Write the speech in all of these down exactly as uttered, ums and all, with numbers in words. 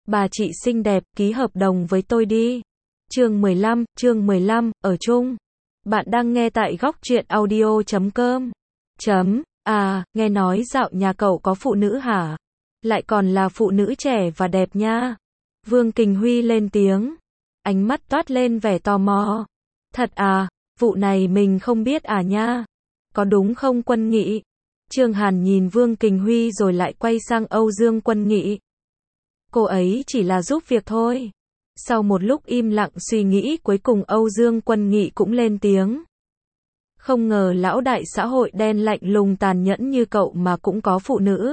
Bà chị xinh đẹp, ký hợp đồng với tôi đi. Chương mười lăm, chương mười lăm, ở chung. Bạn đang nghe tại góc truyện audio chấm com. Chấm, à, nghe nói dạo nhà cậu có phụ nữ hả? Lại còn là phụ nữ trẻ và đẹp nha. Vương Kình Huy lên tiếng. Ánh mắt toát lên vẻ tò mò. Thật à, vụ này mình không biết à nha. Có đúng không Quân Nghị? Trương Hàn nhìn Vương Kình Huy rồi lại quay sang Âu Dương Quân Nghị. Cô ấy chỉ là giúp việc thôi. Sau một lúc im lặng suy nghĩ cuối cùng Âu Dương Quân Nghị cũng lên tiếng. Không ngờ lão đại xã hội đen lạnh lùng tàn nhẫn như cậu mà cũng có phụ nữ.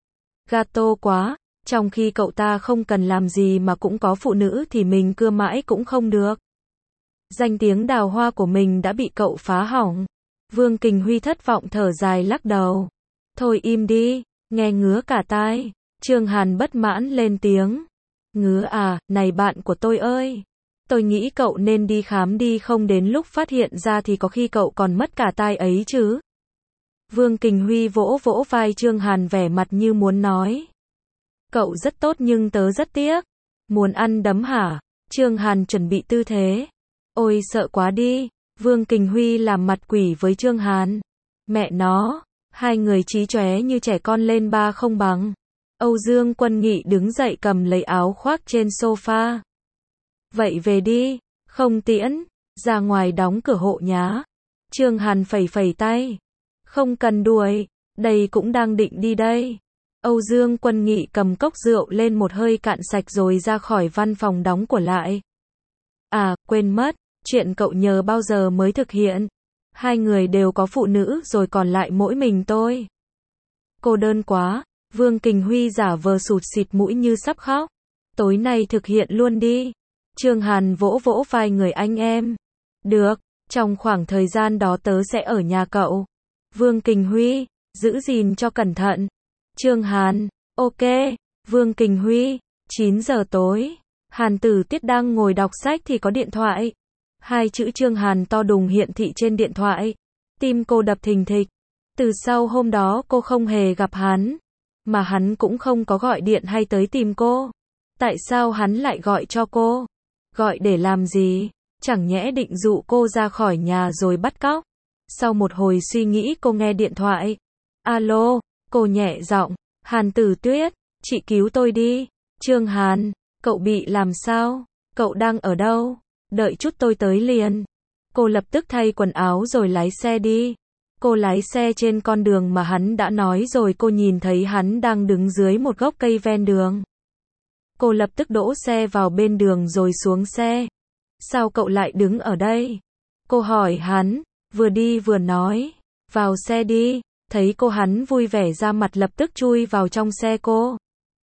Gato quá, trong khi cậu ta không cần làm gì mà cũng có phụ nữ thì mình cưa mãi cũng không được. Danh tiếng đào hoa của mình đã bị cậu phá hỏng. Vương Kình Huy thất vọng thở dài lắc đầu. Thôi im đi, nghe ngứa cả tai. Trương Hàn bất mãn lên tiếng. Ngứa à, này bạn của tôi ơi. Tôi nghĩ cậu nên đi khám đi, không đến lúc phát hiện ra thì có khi cậu còn mất cả tai ấy chứ. Vương Kình Huy vỗ vỗ vai Trương Hàn vẻ mặt như muốn nói. Cậu rất tốt nhưng tớ rất tiếc. Muốn ăn đấm hả? Trương Hàn chuẩn bị tư thế. Ôi sợ quá đi. Vương Kình Huy làm mặt quỷ với Trương Hàn. Mẹ nó, hai người chí chóe như trẻ con lên ba không bằng. Âu Dương Quân Nghị đứng dậy cầm lấy áo khoác trên sofa. Vậy về đi, không tiễn, ra ngoài đóng cửa hộ nhá. Trương Hàn phẩy phẩy tay. Không cần đuổi, đây cũng đang định đi đây. Âu Dương Quân Nghị cầm cốc rượu lên một hơi cạn sạch rồi ra khỏi văn phòng đóng cửa lại. À, quên mất, chuyện cậu nhờ bao giờ mới thực hiện. Hai người đều có phụ nữ rồi còn lại mỗi mình tôi. Cô đơn quá. Vương Kình Huy giả vờ sụt xịt mũi như sắp khóc. Tối nay thực hiện luôn đi. Trương Hàn vỗ vỗ vai người anh em. Được, trong khoảng thời gian đó tớ sẽ ở nhà cậu. Vương Kình Huy, giữ gìn cho cẩn thận. Trương Hàn, ok. Vương Kình Huy, chín giờ tối. Hàn Tử Tiết đang ngồi đọc sách thì có điện thoại. Hai chữ Trương Hàn to đùng hiện thị trên điện thoại. Tim cô đập thình thịch. Từ sau hôm đó cô không hề gặp hắn. Mà hắn cũng không có gọi điện hay tới tìm cô. Tại sao hắn lại gọi cho cô? Gọi để làm gì? Chẳng nhẽ định dụ cô ra khỏi nhà rồi bắt cóc? Sau một hồi suy nghĩ cô nghe điện thoại. Alo, cô nhẹ giọng. Hàn Tử Tuyết, chị cứu tôi đi. Trương Hàn, cậu bị làm sao? Cậu đang ở đâu? Đợi chút tôi tới liền. Cô lập tức thay quần áo rồi lái xe đi. Cô lái xe trên con đường mà hắn đã nói rồi, cô nhìn thấy hắn đang đứng dưới một gốc cây ven đường. Cô lập tức đỗ xe vào bên đường rồi xuống xe. Sao cậu lại đứng ở đây? Cô hỏi hắn, vừa đi vừa nói. Vào xe đi. Thấy cô hắn vui vẻ ra mặt lập tức chui vào trong xe cô.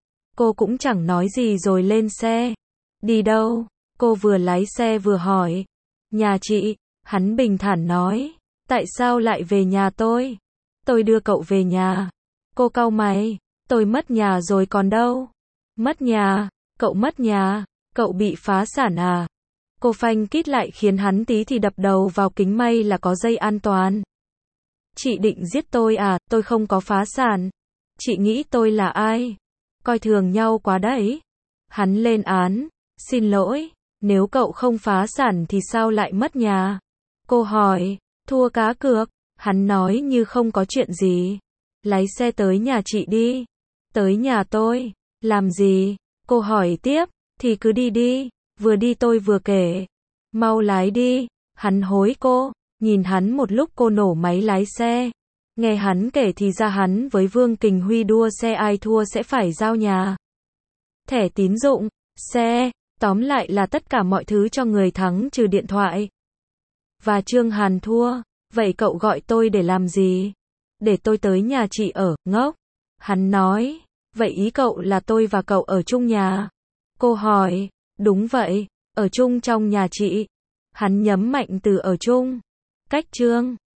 Cô cũng chẳng nói gì rồi lên xe. Đi đâu? Cô vừa lái xe vừa hỏi. Nhà chị. Hắn bình thản nói. Tại sao lại về nhà tôi? Tôi đưa cậu về nhà. Cô cau mày. Tôi mất nhà rồi còn đâu? Mất nhà? Cậu mất nhà? Cậu bị phá sản à? Cô phanh kít lại khiến hắn tí thì đập đầu vào kính, may là có dây an toàn. Chị định giết tôi à? Tôi không có phá sản. Chị nghĩ tôi là ai? Coi thường nhau quá đấy. Hắn lên án. Xin lỗi. Nếu cậu không phá sản thì sao lại mất nhà? Cô hỏi. Thua cá cược. Hắn nói như không có chuyện gì. Lái xe tới nhà chị đi. Tới nhà tôi. Làm gì? Cô hỏi tiếp. Thì cứ đi đi. Vừa đi tôi vừa kể. Mau lái đi. Hắn hối cô. Nhìn hắn một lúc cô nổ máy lái xe. Nghe hắn kể thì ra hắn với Vương Kình Huy đua xe ai thua sẽ phải giao nhà, thẻ tín dụng, xe. Tóm lại là tất cả mọi thứ cho người thắng trừ điện thoại. Và Trương Hàn thua. Vậy cậu gọi tôi để làm gì? Để tôi tới nhà chị ở, ngốc. Hắn nói. Vậy ý cậu là tôi và cậu ở chung nhà? Cô hỏi. Đúng vậy, ở chung trong nhà chị. Hắn nhấn mạnh từ ở chung. Cách Trương